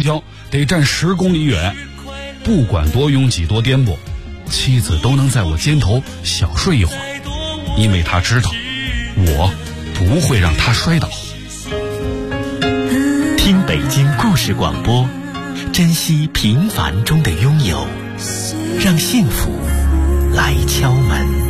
交得站10公里远，不管多拥挤多颠簸，妻子都能在我肩头小睡一会儿，因为她知道我不会让她摔倒。 听北京故事广播，珍惜平凡中的拥有，让幸福来敲门。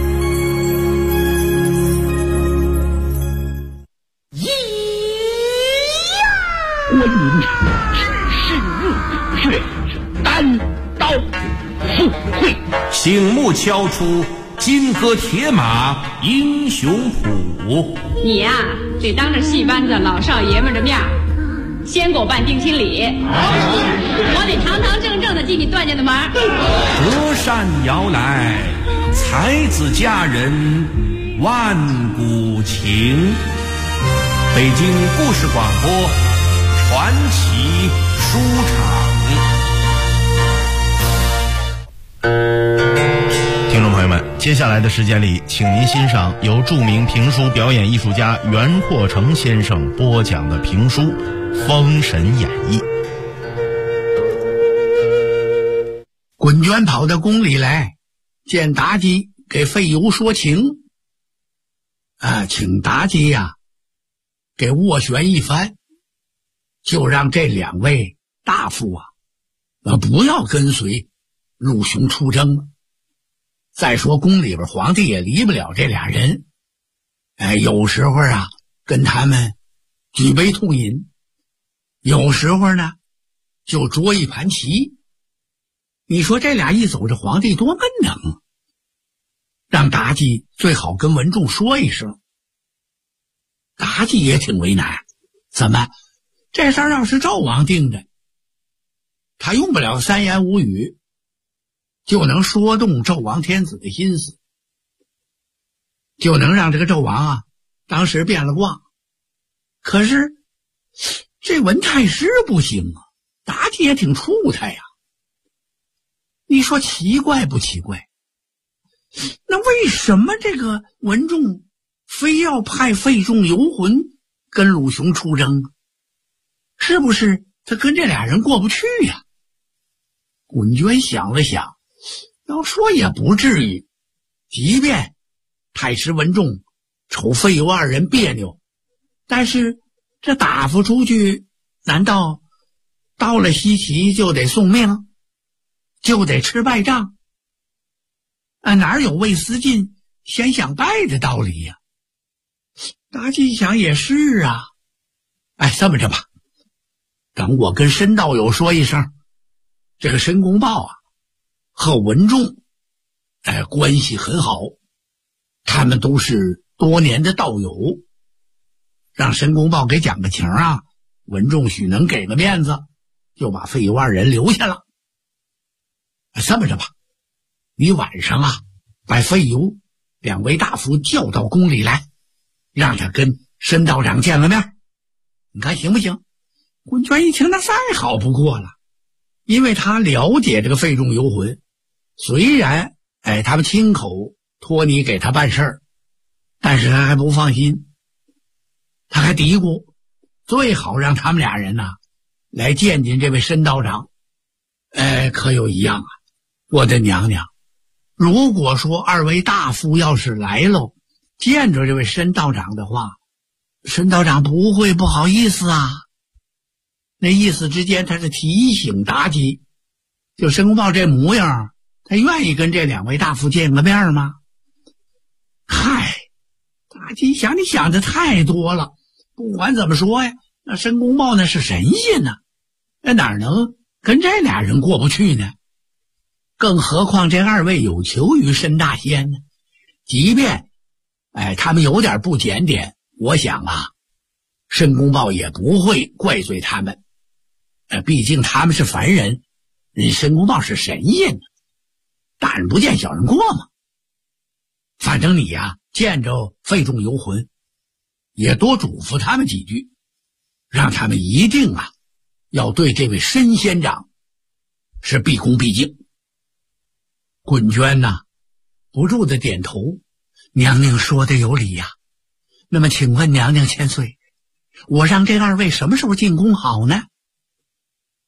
观音只是热血单刀赴会， 醒目敲出金戈铁马英雄谱。 你呀，得当着戏班子老少爷们的面先给我办定亲礼，我得堂堂正正的进你段家的门。 隔山摇来，才子佳人万古情。北京故事广播传奇书场。 听众朋友们，接下来的时间里，请您欣赏由著名评书表演艺术家袁阔成先生播讲的评书《封神演义》。 滚娟跑到宫里来，见妲己给费油说情，请妲己呀给斡旋一番，就让这2位大夫不要跟随陆雄出征了。再说宫里边皇帝也离不了这俩人，有时候跟他们举杯痛饮，有时候呢就捉一盘棋。你说这俩一走，这皇帝多闷能，让妲己最好跟文仲说一声。妲己也挺为难，怎么这事儿要是纣王定的，他用不了3言5语就能说动纣王天子的心思，就能让这个纣王当时变了卦。可是这文太师不行妲己也挺怵他呀。你说奇怪不奇怪？那为什么这个文仲非要派费仲游魂跟鲁雄出征？是不是他跟这俩人过不去呀？滚娟想了想，要说也不至于，即便太师文仲瞅费油2人别扭，但是这打发出去，难道到了西岐就得送命，就得吃败仗？哪有魏思进先想败的道理呀？妲己一想也是这么着吧，等我跟申道友说一声，这个申公豹和文仲关系很好，他们都是多年的道友，让申公豹给讲个情文仲许能给个面子，就把费油2人留下了。这么着吧，你晚上把费油2位大夫叫到宫里来，让他跟申道长见个面，你看行不行？滚娟一听，那再好不过了，因为他了解这个费仲游魂，虽然他们亲口托你给他办事儿，但是他还不放心，他还嘀咕最好让他们俩人来见见这位申道长。可有一样我的娘娘，如果说2位大夫要是来喽，见着这位申道长的话，申道长不会不好意思那意思之间他是提醒妲己，就申公豹这模样，他愿意跟这2位大夫见个面吗？嗨，妲己想，你想的太多了。不管怎么说呀，那申公豹那是神仙哪能跟这俩人过不去呢？更何况这2位有求于申大仙呢，即便他们有点不检点，我想申公豹也不会怪罪他们。毕竟他们是凡人，申公豹是神仙，大人不见小人过嘛。反正你见着费仲游魂，也多嘱咐他们几句，让他们一定要对这位申仙长是毕恭毕敬。滚娟不住的点头，娘娘说的有理那么请问娘娘千岁，我让这2位什么时候进宫好呢？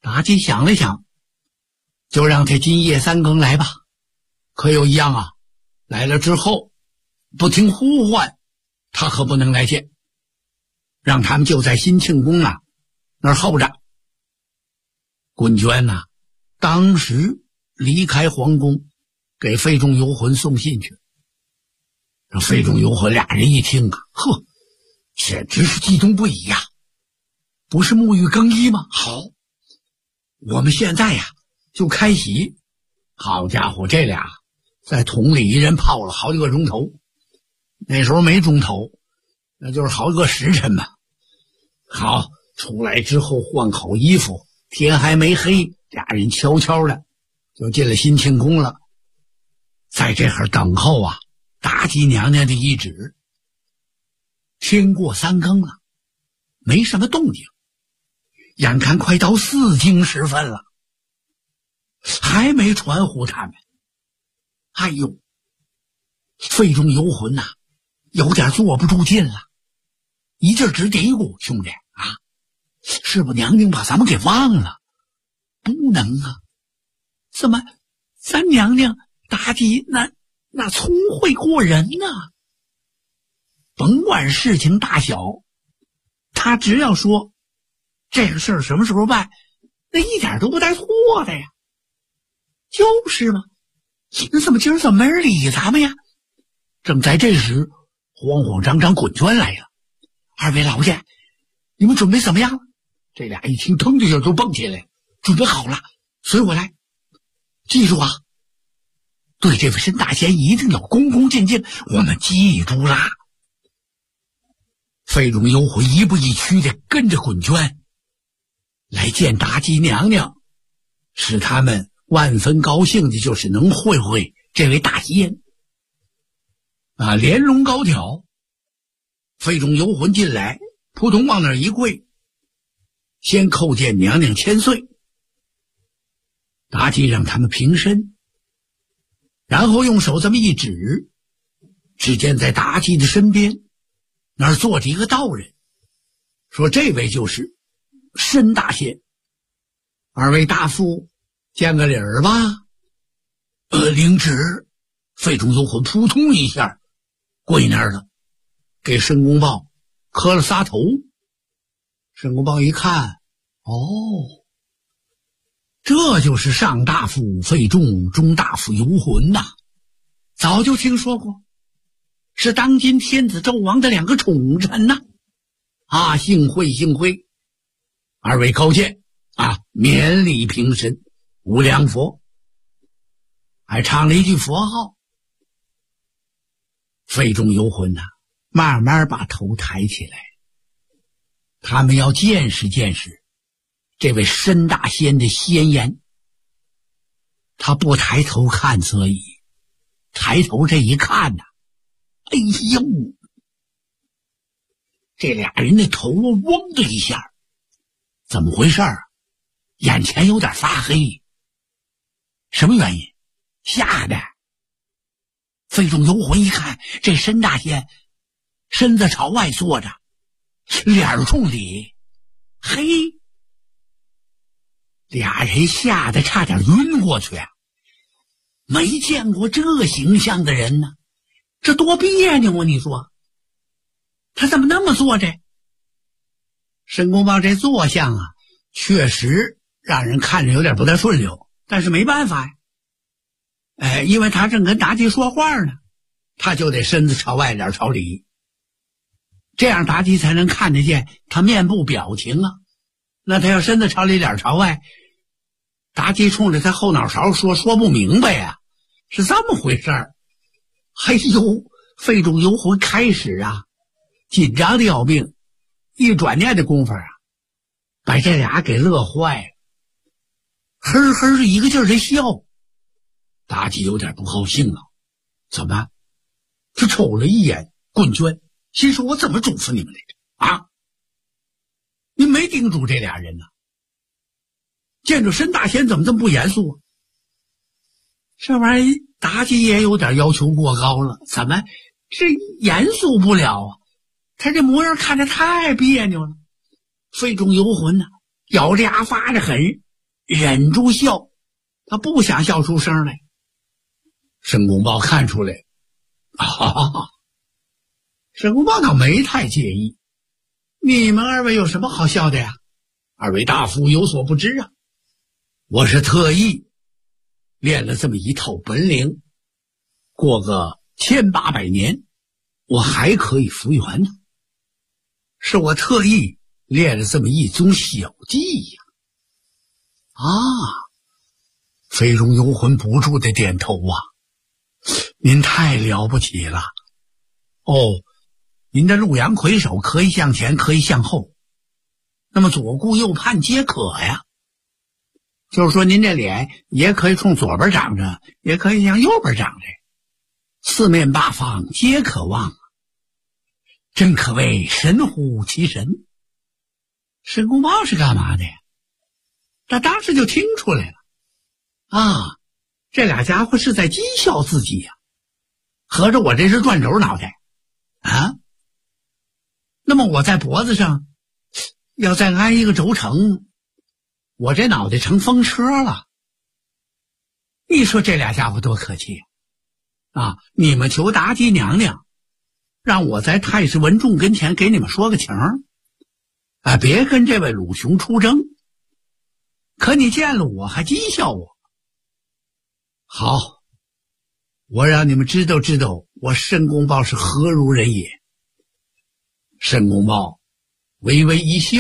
妲己想了想，就让他今夜3更来吧。可有一样啊，来了之后不听呼唤，他可不能来见，让他们就在新庆宫啊那儿候着。滚娟呐，当时离开皇宫，给费仲游魂送信去。这费仲游魂俩人一听啊，呵，简直是激动不已呀！不是沐浴更衣吗？好，我们现在呀就开洗。好家伙，这俩在桶里一人泡了好几个钟头，那时候没钟头，那就是好几个时辰嘛。好，出来之后换好衣服，天还没黑，俩人悄悄的就进了新庆宫了。在这会儿等候啊，妲己娘娘的懿旨。天过3更了，没什么动静，眼看快到4更时分了，还没传呼他们。哎呦，费仲游魂呐，有点坐不住劲了，一劲直嘀咕：兄弟啊，是不娘娘把咱们给忘了？不能啊，怎么咱娘娘妲己那聪慧过人呢？甭管事情大小，他只要说这个事儿什么时候办，那一点都不带错的呀。就是嘛，那怎么今儿怎么没人理咱们呀？正在这时，慌慌张张滚娟来了。二位老爷，你们准备怎么样了？这俩一听，腾的一下就蹦起来，准备好了，随我来。记住啊，对这位申大仙一定要恭恭敬敬，我们记住啦。费仲游魂一步一趋的跟着滚娟来见妲己娘娘，使他们万分高兴的就是能会会这位大仙啊，连龙高挑。费仲游魂进来，扑通往那儿一跪，先叩见娘娘千岁。妲己让他们平身，然后用手这么一指，只见在妲己的身边那儿坐着一个道人，说这位就是申大仙，二位大夫见个礼儿吧。领旨。费仲游魂扑通一下跪那儿了，给申公豹磕了仨头。申公豹一看，哦，这就是上大夫费仲，中大夫游魂呐，早就听说过，是当今天子纣王的2个宠臣呐。啊，幸会幸会，二位高见啊，免礼平身，无量佛。还唱了一句佛号。费仲游魂呐，慢慢把头抬起来，他们要见识见识这位申大仙的仙颜。他不抬头看则已，抬头这一看呐，哎呦，这俩人的头嗡的一下，怎么回事啊？眼前有点发黑，什么原因？吓的。费仲游魂一看，这申大仙身子朝外坐着，脸冲里，嘿，俩人吓得差点晕过去啊！没见过这形象的人呢，这多别扭啊！你说他怎么那么坐着？申公豹这坐相啊，确实让人看着有点不太顺溜，但是没办法呀。因为他正跟妲己说话呢，他就得身子朝外，脸朝里，这样妲己才能看得见他面部表情啊。那他要身子朝里，脸朝外，妲己冲着他后脑勺说不明白呀，是这么回事儿。哎呦，费仲游魂开始啊紧张的要命，一转念的功夫啊，把这俩给乐坏了，呵呵一个劲儿的笑。妲己有点不高兴了，怎么？他瞅了一眼棍娟，心说我怎么嘱咐你们来着啊？你没叮嘱这俩人呢？见着申大仙怎么这么不严肃啊？这玩意儿妲己也有点要求过高了，怎么这严肃不了啊？他这模样看着太别扭了。费仲游魂呢，咬着牙发着狠， 忍住笑，他不想笑出声来。申公豹看出来，申公豹倒没太介意。你们二位有什么好笑的呀？二位大夫有所不知啊，我是特意练了这么一套本领，过个1800年，我还可以复原呢。是我特意练了这么一种小技呀。飞龙游魂不住的点头啊，您太了不起了。您的陆阳魁首可以向前，可以向后，那么左顾右盼皆可呀。就是说您这脸也可以冲左边长着，也可以向右边长着，四面八方皆可望，真可谓神乎其神。申公豹是干嘛的呀？他当时就听出来了，这俩家伙是在讥笑自己呀，合着我这是断轴脑袋啊。那么我在脖子上要再安一个轴承，我这脑袋成风车了。你说这俩家伙多可气啊！你们求妲己娘娘让我在太师文仲跟前给你们说个情别跟这位鲁雄出征，可你见了我还讥笑我。好，我让你们知道知道我申公豹是何如人也。申公豹微微一笑，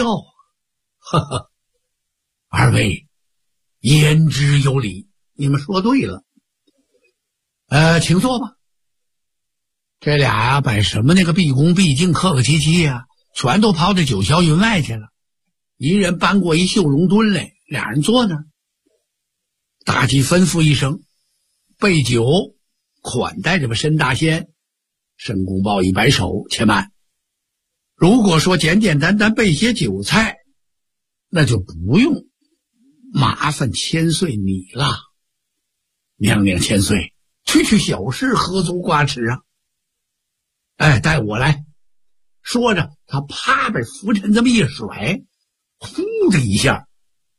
二位言之有理，你们说对了。请坐吧。这俩把什么那个毕恭毕敬客客气气全都抛到九霄云外去了。一人搬过一绣龙墩来，俩人坐那儿。妲己吩咐一声，备酒款待这位申大仙。申公豹一摆手，且慢，如果说简简单单备些酒菜，那就不用麻烦千岁你了。娘娘千岁，区小事，何足挂齿啊。带我来。说着他啪把拂尘这么一甩，呼的一下，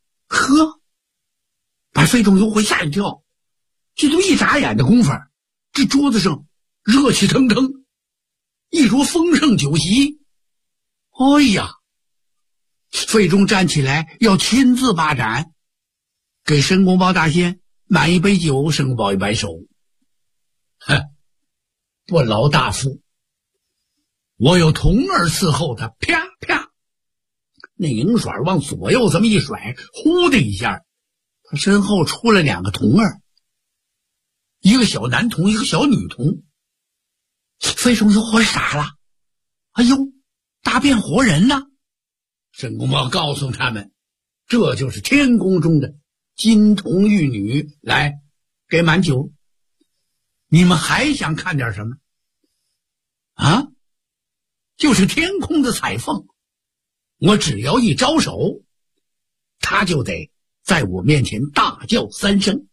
把费仲游魂吓一跳。这都一眨眼的功夫，这桌子上热气腾腾，一桌丰盛酒席。哎呀，费仲站起来要亲自把盏，给申公豹大仙满一杯酒。申公豹一摆手，不劳大夫，我有童儿伺候他。啪啪，那银甩往左右这么一甩，呼的一下，他身后出了两个童儿，一个小男童，一个小女童。费仲游魂傻了，哎呦，大变活人呢！申公豹告诉他们，这就是天宫中的金童玉女。来，给满酒。你们还想看点什么就是天空的彩凤，我只要一招手，他就得在我面前大叫三声。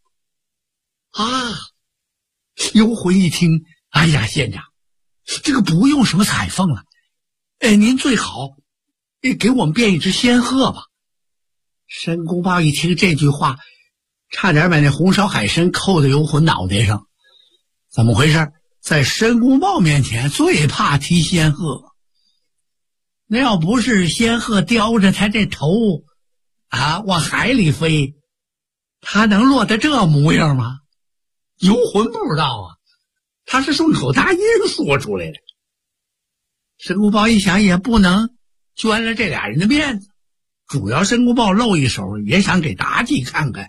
游魂一听，哎呀，县长，这个不用什么彩凤了，您最好给我们变一只仙鹤吧。申公豹一听这句话，差点把那红烧海参扣在游魂脑袋上。怎么回事？在申公豹面前最怕提仙鹤，那要不是仙鹤叼着他这头往海里飞，他能落得这模样吗？游魂不知道他是顺口答应说出来的。申公豹一想，也不能捐了这俩人的面子，主要申公豹露一手，也想给妲己看看。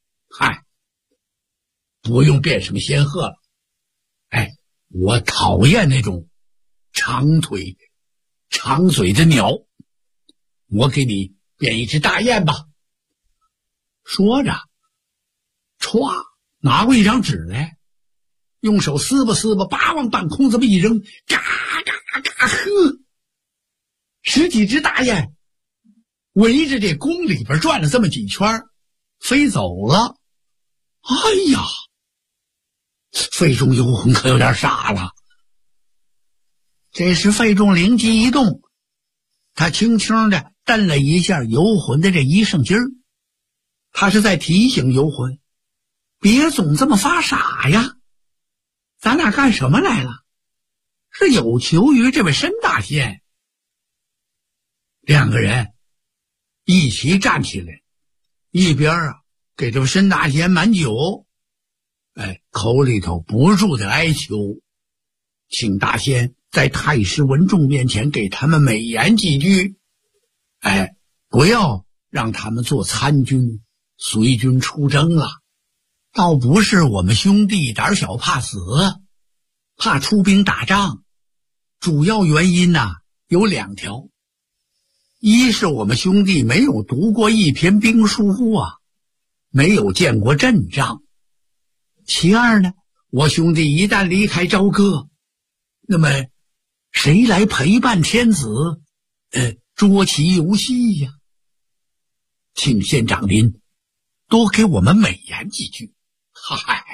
不用变什么仙鹤了，我讨厌那种长腿长嘴的鸟，我给你变一只大雁吧。说着歘拿过一张纸来，用手撕吧撕吧，叭往半空这么一扔，嘎嘎嘎，十几只大雁围着这宫里边转了这么几圈，飞走了。哎呀，费仲游魂可有点傻了。这时费仲灵机一动，他轻轻的蹬了一下游魂的这衣裳襟儿。 他是在提醒游魂，别总这么发傻呀，咱俩干什么来了？是有求于这位申大仙。两个人一起站起来，一边给这位申大仙满酒，口里头不住的哀求，请大仙在太师文仲面前给他们美言几句，不要让他们做参军随军出征了。倒不是我们兄弟胆小怕死，怕出兵打仗，主要原因有2条。一是我们兄弟没有读过一篇兵书没有见过阵仗。其二呢，我兄弟一旦离开朝歌，那么谁来陪伴天子捉棋游戏呀？请县长您多给我们美言几句。嗨，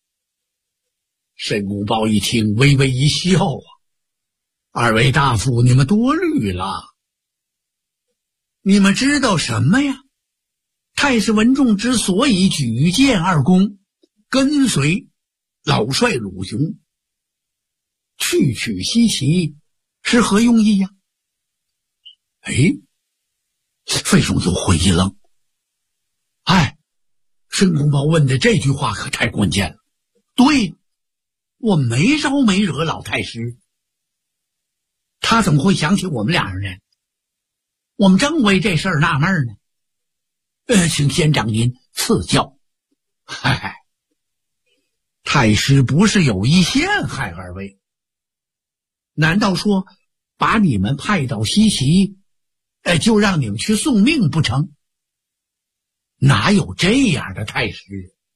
申公豹一听微微一笑二位大夫你们多虑了。你们知道什么呀？太师文仲之所以举荐二公跟随老帅鲁雄去取西岐，是何用意呀？费仲就回一愣。申公豹问的这句话可太关键了。对，我没招没惹老太师，他怎么会想起我们俩人呢？我们正为这事儿纳闷呢。请县长您赐教。太师不是有意陷害二位，难道说把你们派到西岐，就让你们去送命不成？哪有这样的太师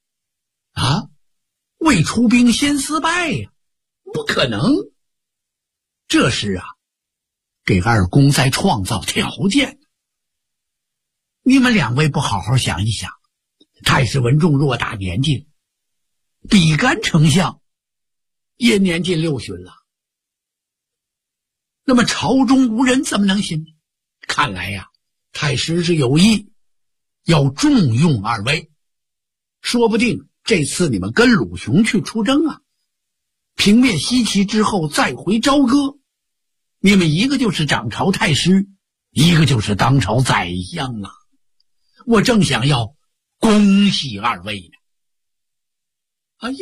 未出兵先失败呀，不可能。这是给二公在创造条件。你们两位不好好想一想，太师文仲偌大年纪，比干丞相也年近60了，那么朝中无人怎么能行？看来太师是有意要重用二位，说不定这次你们跟鲁雄去出征平灭西岐之后再回朝歌，你们一个就是掌朝太师，一个就是当朝宰相我正想要恭喜二位呢。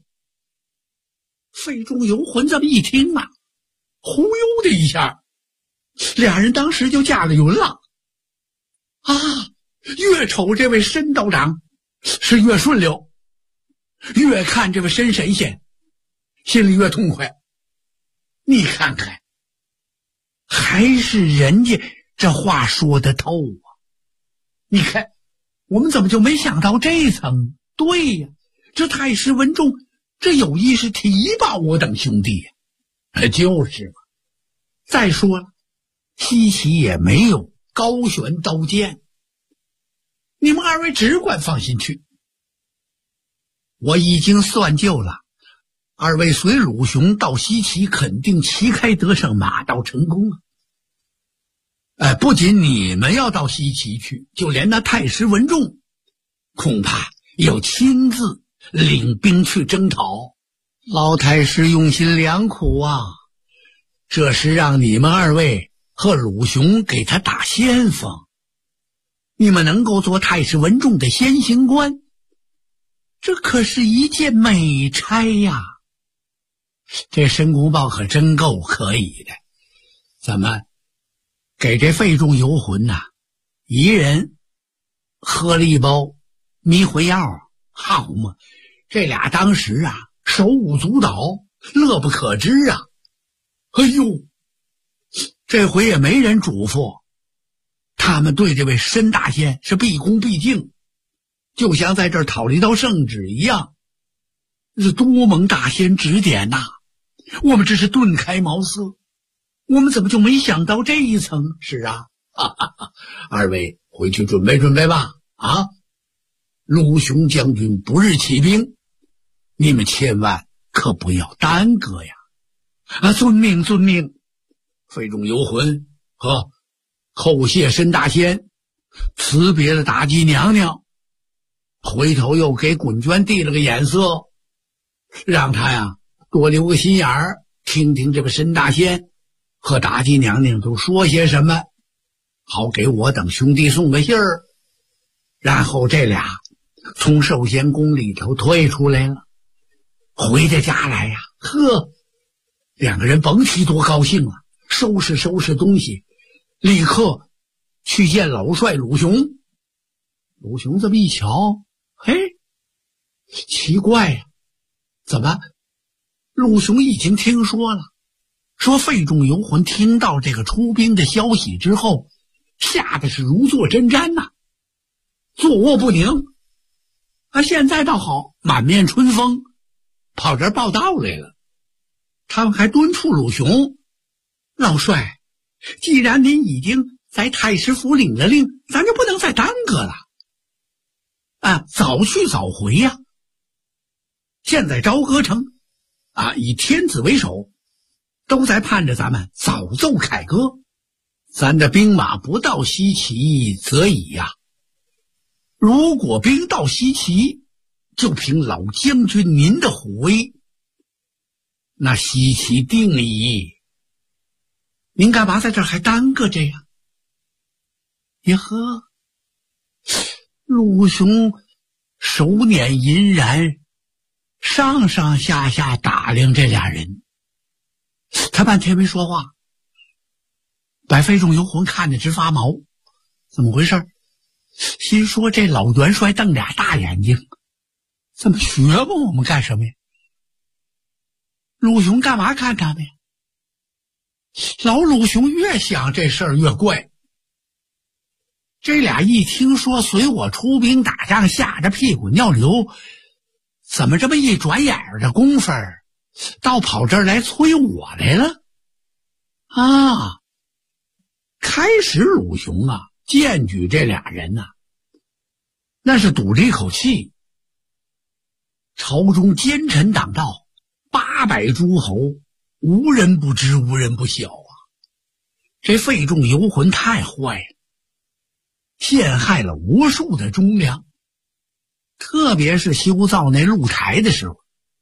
费仲游魂这么一听忽悠的一下，俩人当时就架了云了。越瞅这位申道长是越顺溜，越看这位申神仙心里越痛快。你看看，还是人家这话说得透你看我们怎么就没想到这层？对呀，这太师文仲这有意是提拔我等兄弟就是嘛。再说了，西岐也没有高悬刀剑，你们二位只管放心去。我已经算旧了，二位随鲁雄到西岐，肯定旗开得胜，马到成功不仅你们要到西岐去，就连那太师文仲恐怕要亲自领兵去征讨。老太师用心良苦这是让你们二位和鲁雄给他打先锋，你们能够做太师文仲的先行官，这可是一件美差呀。这申公豹可真够可以的，怎么给这费仲游魂一人喝了一包迷魂药，好嘛，这俩当时手舞足蹈，乐不可支这回也没人嘱咐，他们对这位申大仙是毕恭毕敬，就像在这儿讨了一道圣旨一样。是多蒙大仙指点我们这是顿开茅塞，我们怎么就没想到这一层？是二位回去准备准备吧鲁雄将军不日起兵，你们千万可不要耽搁呀。遵命遵命。费仲游魂后谢申大仙，辞别了妲己娘娘， 回头又给滚娟递了个眼色，让他呀多留个心眼儿，听听这个申大仙和妲己娘娘都说些什么，好给我等兄弟送个信儿。然后这俩从寿仙宫里头退出来了，回到家来呀，两个人甭提多高兴啊，收拾东西，立刻去见老帅鲁雄。鲁雄这么一瞧，嘿，奇怪呀，怎么鲁雄已经听说了，说费仲游魂听到这个出兵的消息之后，吓得是如坐针毡呐，坐卧不宁。现在倒好，满面春风，跑这儿报道来了。他们还敦促鲁雄，老帅，既然您已经在太师府领了令，咱就不能再耽搁了早去早回呀。现在朝歌城以天子为首，都在盼着咱们早奏凯歌，咱的兵马不到西岐则已呀。如果兵到西岐，就凭老将军您的虎威，那西岐定矣。您干嘛在这儿还耽搁着呀？鲁雄手捻银髯，上上下下打量这俩人，他半天没说话，把费仲游魂看得直发毛。怎么回事？心说这老元帅瞪俩大眼睛，怎么学问我们干什么呀？鲁雄干嘛看他们呀？老鲁雄越想这事儿越怪。这俩一听说随我出兵打仗，吓得屁滚尿流，怎么这么一转眼儿的功夫倒跑这儿来催我来了开始鲁雄荐举这俩人那是赌着一口气。朝中奸臣党道800诸侯，无人不知，无人不晓这费仲游魂太坏了，陷害了无数的忠良，特别是修造那露台的时候，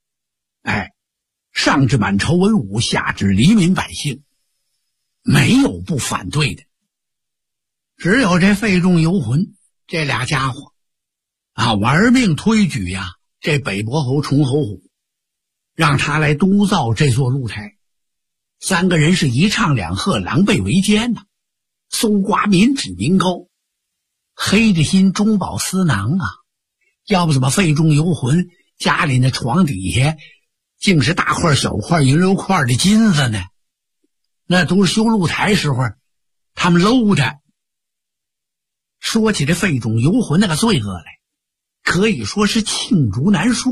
上至满朝文武，下至黎民百姓，没有不反对的。只有这费仲游魂这俩家伙玩命推举这北伯侯崇侯虎，让他来督造这座露台。3个人是一唱两和，狼狈为奸搜刮民脂民膏，黑着心中饱私囊要不怎么费仲游魂家里那床底下竟是大块小块银溜块的金子呢？那都是修露台时候他们搂的。说起这费仲游魂那个罪恶来，可以说是罄竹难书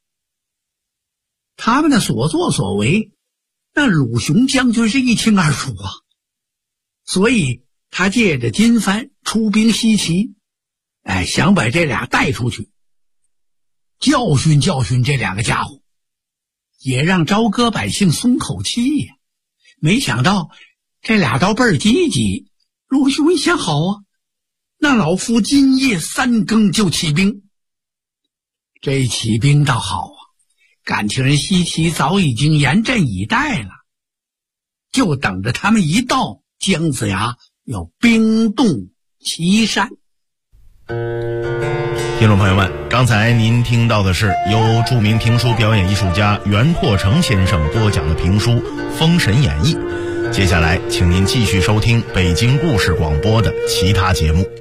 他们的所作所为，那鲁雄将军是一清二楚所以他借着金帆出兵西岐，想把这俩带出去，教训教训这两个家伙，也让朝歌百姓松口气呀。没想到这俩倒倍儿积极。鲁雄一想，好那老夫今夜3更就起兵。这起兵倒好感情人西岐早已经严阵以待了，就等着他们一到，姜子牙要兵动岐山。 听众朋友们，刚才您听到的是由著名评书表演艺术家袁拓成先生播讲的评书《封神演义》。接下来请您继续收听北京故事广播的其他节目。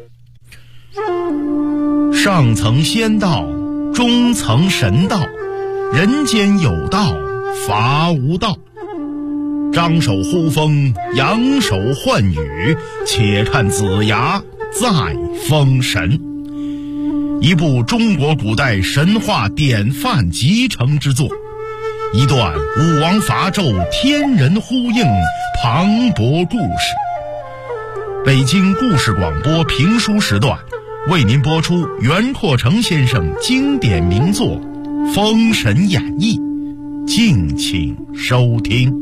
上层仙道，中层神道，人间有道，伐无道。张手呼风，扬手唤雨，且看子牙再封神。一部中国古代神话典范集成之作，一段武王伐纣天人呼应磅礴故事。北京故事广播评书时段为您播出袁拓成先生经典名作《封神演义》，敬请收听。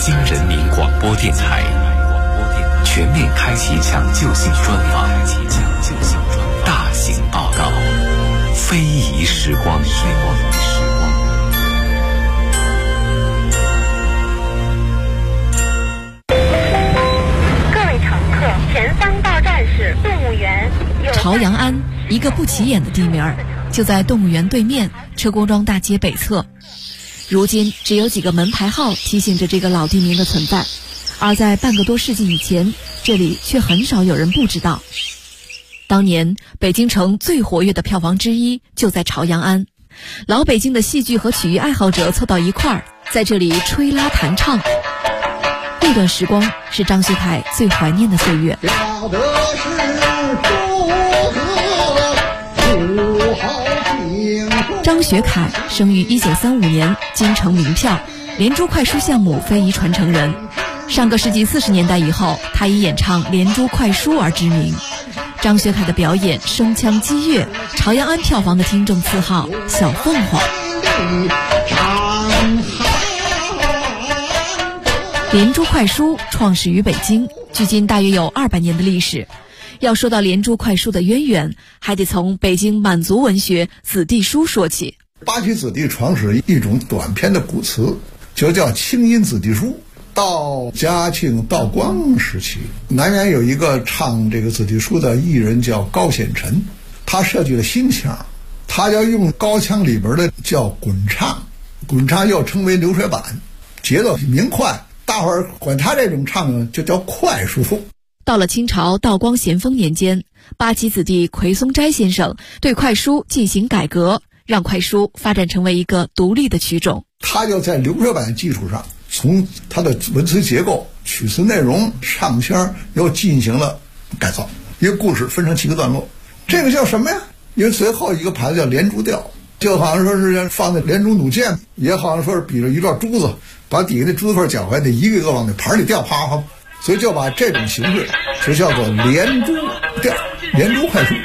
京人民广播电台全面开启抢救性专访，大型报道，非遗时光。 各位乘客，前方到站是动物园。 朝阳庵，一个不起眼的地名，就在动物园对面车公庄大街北侧。如今只有几个门牌号提醒着这个老地名的存在，而在半个多世纪以前，这里却很少有人不知道。当年北京城最活跃的票房之一就在朝阳庵，老北京的戏剧和曲艺爱好者凑到一块儿，在这里吹拉弹唱。那段时光是张学凯最怀念的岁月。张学凯生于1935年，京城名票，连珠快书项目非遗传承人。上个世纪40年代以后，他以演唱连珠快书而知名。张学凯的表演声腔激越，朝阳庵票房的听众赐号小凤凰。连珠快书创始于北京，距今大约有200年的历史。要说到连珠快书的渊源，还得从北京满族文学子弟书说起。 八旗子弟创始一种短篇的古词，就叫清音子弟书。到嘉庆、道光时期，南园有一个唱这个子弟书的艺人叫高显臣，他设计了新腔，他要用高腔里边的叫滚唱，滚唱又称为流水板，节奏明快，大伙儿管他这种唱就叫快书。 到了清朝道光咸丰年间，八旗子弟奎松斋先生对快书进行改革，让快书发展成为一个独立的曲种。 他就在流水板基础上，从他的文词结构、曲词内容、唱腔又进行了改造。一个故事分成7个段落，这个叫什么呀？因为最后一个牌子叫连珠调，就好像说是放在连珠弩箭，也好像说是比着一段珠子，把底下那珠子块搅回来，得一个一个往那盘里掉，啪啪，所以就把这种形式就叫做连珠调、连珠快书。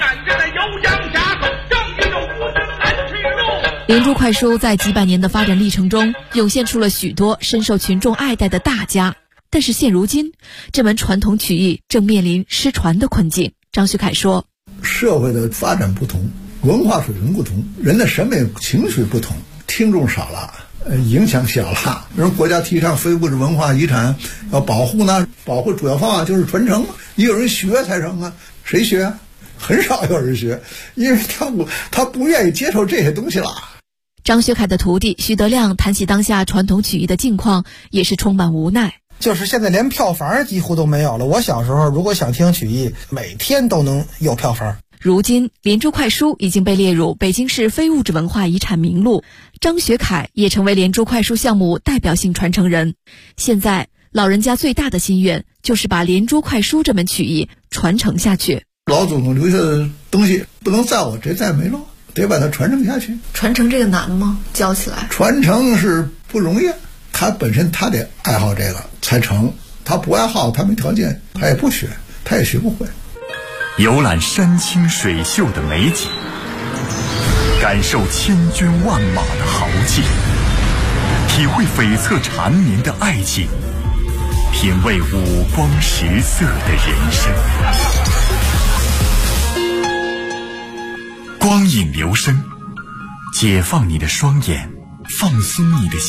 连珠快书在几百年的发展历程中，涌现出了许多深受群众爱戴的大家。但是现如今，这门传统曲艺正面临失传的困境。张学凯说， 社会的发展不同，文化水平不同，人的审美情绪不同，听众少了，影响小了。比如国家提倡非物质文化遗产要保护呢，保护主要方法就是传承，也有人学才成啊。谁学啊？很少有人学，因为他不愿意接受这些东西了。 张学凯的徒弟徐德亮谈起当下传统曲艺的境况，也是充满无奈。 就是现在连票房几乎都没有了。我小时候如果想听曲艺，每天都能有票房。 如今连珠快书已经被列入北京市非物质文化遗产名录，张学凯也成为连珠快书项目代表性传承人。现在老人家最大的心愿就是把连珠快书这门曲艺传承下去。 老祖宗留下的东西不能在我这再没了，得把它传承下去。 传承这个难吗？教起来传承是不容易，他本身他得爱好这个才成，他不爱好，他没条件，他也不学，他也学不会。 游览山清水秀的美景，感受千军万马的豪气，体会悱恻缠绵的爱情，品味五光十色的人生。光影留声，解放你的双眼，放松你的心。